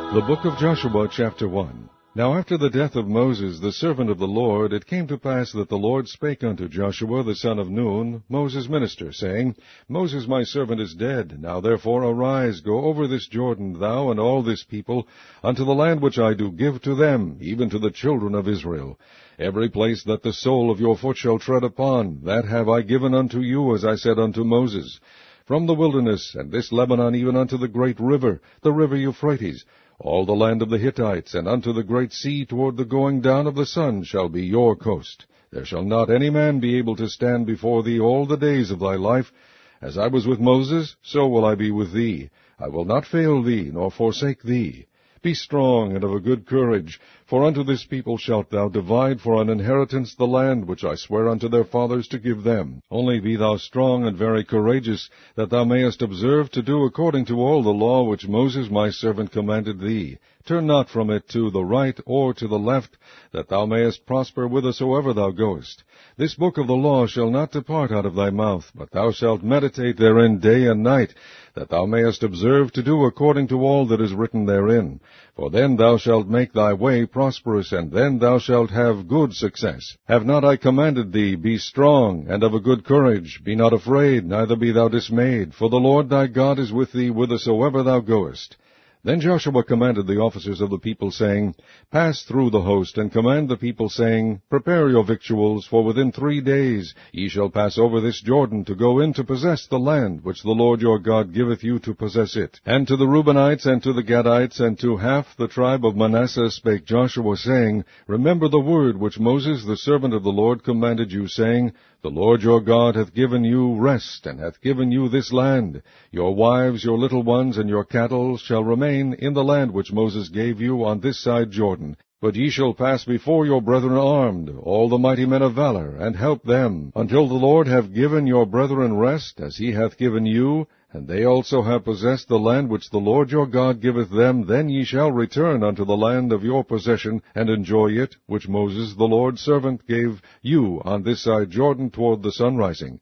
The book of Joshua, chapter 1. Now after the death of Moses, the servant of the Lord, it came to pass that the Lord spake unto Joshua the son of Nun, Moses' minister, saying, Moses my servant is dead. Now therefore arise, go over this Jordan, thou and all this people, unto the land which I do give to them, even to the children of Israel. Every place that the sole of your foot shall tread upon, that have I given unto you, as I said unto Moses. From the wilderness, and this Lebanon, even unto the great river, the river Euphrates, all the land of the Hittites, and unto the great sea toward the going down of the sun shall be your coast. There shall not any man be able to stand before thee all the days of thy life. As I was with Moses, so will I be with thee. I will not fail thee, nor forsake thee. Be strong and of a good courage, for unto this people shalt thou divide for an inheritance the land which I swear unto their fathers to give them. Only be thou strong and very courageous, that thou mayest observe to do according to all the law which Moses my servant commanded thee. Turn not from it to the right or to the left, that thou mayest prosper whithersoever thou goest. This book of the law shall not depart out of thy mouth, but thou shalt meditate therein day and night, that thou mayest observe to do according to all that is written therein. For then thou shalt make thy way prosperous, and then thou shalt have good success. Have not I commanded thee, be strong, and of a good courage? Be not afraid, neither be thou dismayed, for the Lord thy God is with thee whithersoever thou goest. Then Joshua commanded the officers of the people, saying, Pass through the host, and command the people, saying, Prepare your victuals, for within 3 days ye shall pass over this Jordan, to go in to possess the land which the Lord your God giveth you to possess it. And to the Reubenites, and to the Gadites, and to half the tribe of Manasseh spake Joshua, saying, Remember the word which Moses the servant of the Lord commanded you, saying, The Lord your God hath given you rest, and hath given you this land. Your wives, your little ones, and your cattle shall remain in the land which Moses gave you on this side Jordan. But ye shall pass before your brethren armed, all the mighty men of valor, and help them, until the Lord have given your brethren rest, as he hath given you, and they also have possessed the land which the Lord your God giveth them. Then ye shall return unto the land of your possession, and enjoy it, which Moses the Lord's servant gave you on this side Jordan toward the sunrising.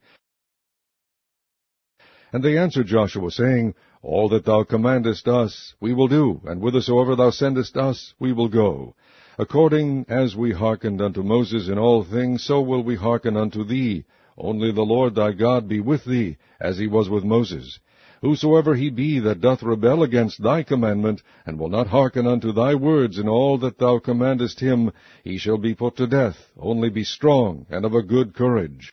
And they answered Joshua, saying, All that thou commandest us we will do, and whithersoever thou sendest us we will go. According as we hearkened unto Moses in all things, so will we hearken unto thee. Only the Lord thy God be with thee, as he was with Moses. Whosoever he be that doth rebel against thy commandment, and will not hearken unto thy words in all that thou commandest him, he shall be put to death. Only be strong and of a good courage.